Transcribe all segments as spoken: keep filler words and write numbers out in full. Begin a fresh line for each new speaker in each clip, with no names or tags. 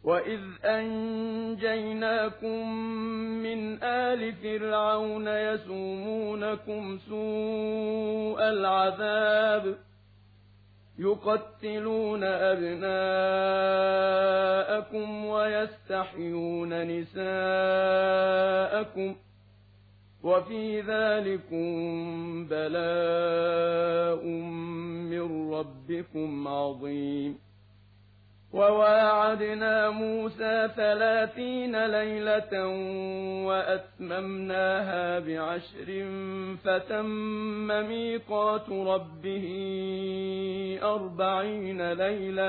وَإِذْ أَنجَيْنَاكُم مِّنْ آلِ فِرْعَوْنَ يَسُومُونَكُمْ سُوءَ الْعَذَابِ يُقَتِّلُونَ أَبْنَاءَكُمْ وَيَسْتَحْيُونَ نِسَاءَكُمْ وَفِي ذَلِكُمْ بَلَاءٌ مِّن رَّبِّكُمْ عَظِيمٌ وَوَاعَدْنَا مُوسَىٰ ثَلَاثِينَ لَيْلَةً وَأَتْمَمْنَاهَا بِعَشْرٍ فَتَمَّ مِيقَاتُ رَبِّهِ أَرْبَعِينَ لَيْلَةً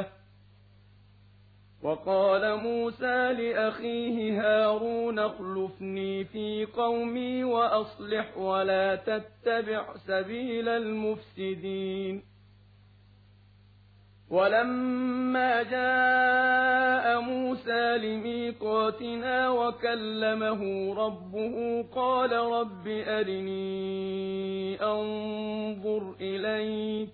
وَقَالَ مُوسَىٰ لِأَخِيهِ هَارُونَ اخْلُفْنِي فِي قَوْمِي وَأَصْلِحْ وَلَا تَتَّبِعْ سَبِيلَ الْمُفْسِدِينَ وَلَمَّا جَاءَ مُوسَىٰ لِمِيقَاتِنَا وَكَلَّمَهُ رَبُّهُ قَالَ رَبِّ أَرِنِي أَنظُرْ إِلَيْكَ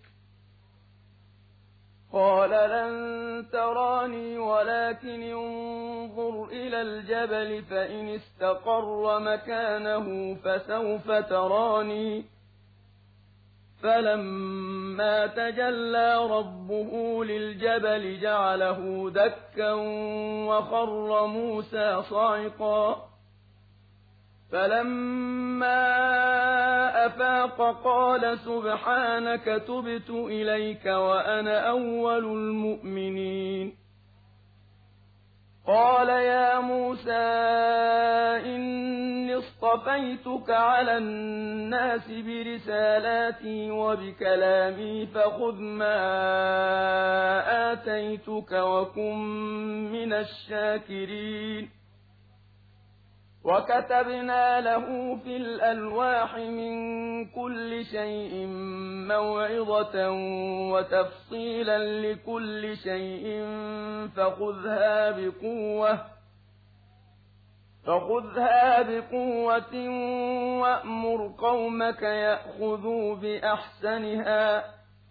قَالَ لَن تَرَانِي وَلَكِنِ انظُرْ إِلَى الْجَبَلِ فَإِنِ اسْتَقَرَّ مَكَانَهُ فَسَوْفَ تَرَانِي فَلَمَّا تَجَلَّىٰ رَبُّهُ لِلْجَبَلِ جَعَلَهُ دَكًّا وَخَرَّ مُوسَىٰ صَعِقًا فَلَمَّا أَفَاقَ قَالَ سُبْحَانَكَ تُبْتُ إِلَيْكَ وَأَنَا أَوَّلُ الْمُؤْمِنِينَ قَالَ يَا مُوسَىٰ إِنِّي اصْطَفَيْتُكَ عَلَى النَّاسِ بِرِسَالَاتِي وَبِكَلَامِي فَخُذْ مَا آتَيْتُكَ وَكُن مِّنَ الشَّاكِرِينَ وَكَتَبْنَا لَهُ فِي الْأَلْوَاحِ مِن كُلِّ شَيْءٍ مَّوْعِظَةً وَتَفْصِيلًا لِّكُلِّ شَيْءٍ فَخُذْهَا بِقُوَّةٍ فَخُذْهَا بِقُوَّةٍ وَأْمُرْ قَوْمَكَ يَأْخُذُوا بِأَحْسَنِهَا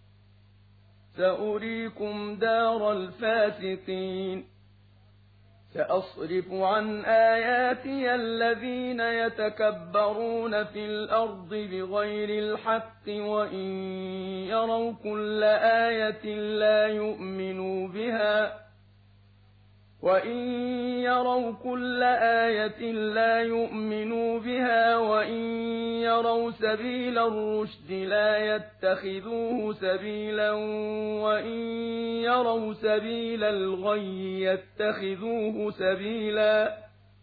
سَأُرِيكُمْ دَارَ الْفَاسِقِينَ سَأَصْرِفُ عَنْ آيَاتِيَ الَّذِينَ يَتَكَبَّرُونَ فِي الْأَرْضِ بِغَيْرِ الْحَقِّ وَإِن يَرَوْا كُلَّ آيَةٍ لَّا يُؤْمِنُوا بِهَا وَإِن يَرَوْا كُلَّ آيَةٍ لَّا يُؤْمِنُوا بِهَا وَإِن يَرَوْا سَبِيلَ الرُّشْدِ لَا يَتَّخِذُوهُ سَبِيلًا وَإِن يَرَوْا سَبِيلَ الْغَيِّ يَتَّخِذُوهُ سَبِيلًا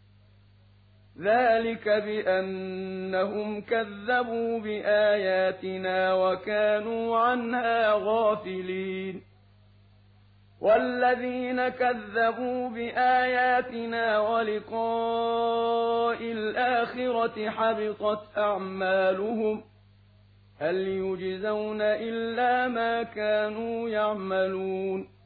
ذَلِكَ بِأَنَّهُمْ كَذَّبُوا بِآيَاتِنَا وَكَانُوا عَنْهَا غَافِلِينَ وَالَّذِينَ كَذَّبُوا بِآيَاتِنَا وَلِقَاءِ الْآخِرَةِ حَبِطَتْ أَعْمَالُهُمْ هَلْ يُجْزَوْنَ إِلَّا مَا كَانُوا يَعْمَلُونَ